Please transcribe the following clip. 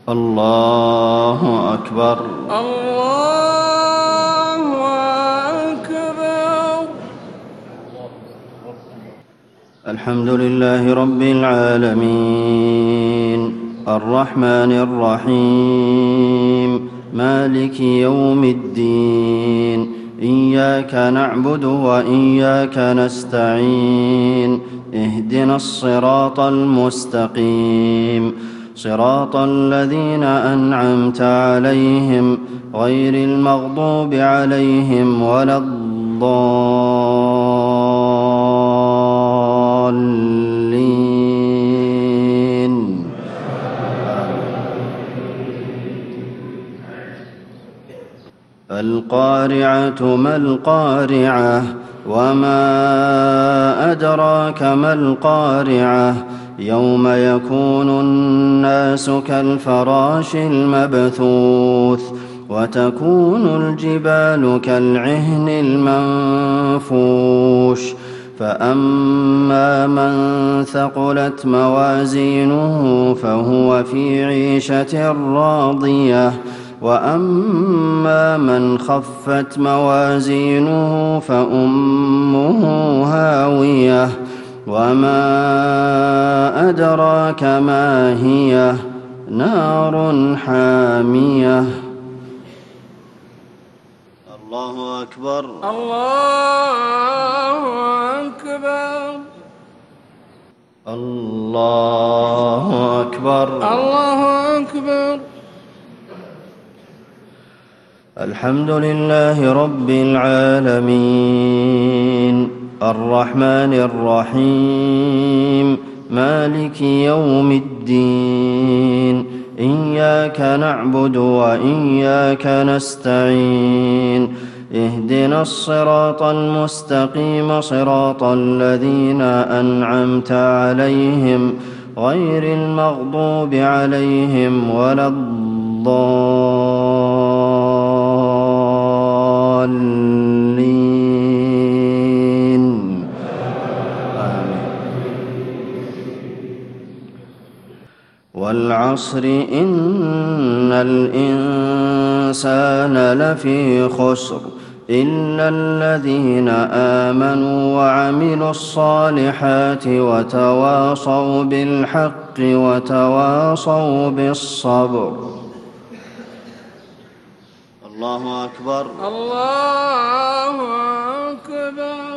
الله أكبر. الله أكبر. الحمد لله رب العالمين الرحمن الرحيم مالك يوم الدين إياك نعبد وإياك نستعين اهدنا الصراط المستقيم صراط الذين أنعمت عليهم غير المغضوب عليهم ولا الضالين. القارعة ما القارعة وما أدراك ما القارعة يوم يكون الناس كالفراش المبثوث وتكون الجبال كالعهن المنفوش فأما من ثقلت موازينه فهو في عيشة راضية وأما من خفت موازينه فأمه هاوية وما أدراك ما هي نار حامية. الله أكبر. الله أكبر. الله أكبر. الله أكبر. الحمد لله رب العالمين الرحمن الرحيم مالك يوم الدين إياك نعبد وإياك نستعين اهدنا الصراط المستقيم صراط الذين أنعمت عليهم غير المغضوب عليهم ولا الضالين. آمين. والعصر إن الإنسان لفي خسر إلا الذين آمنوا وعملوا الصالحات وتواصوا بالحق وتواصوا بالصبر. الله أكبر. الله أكبر.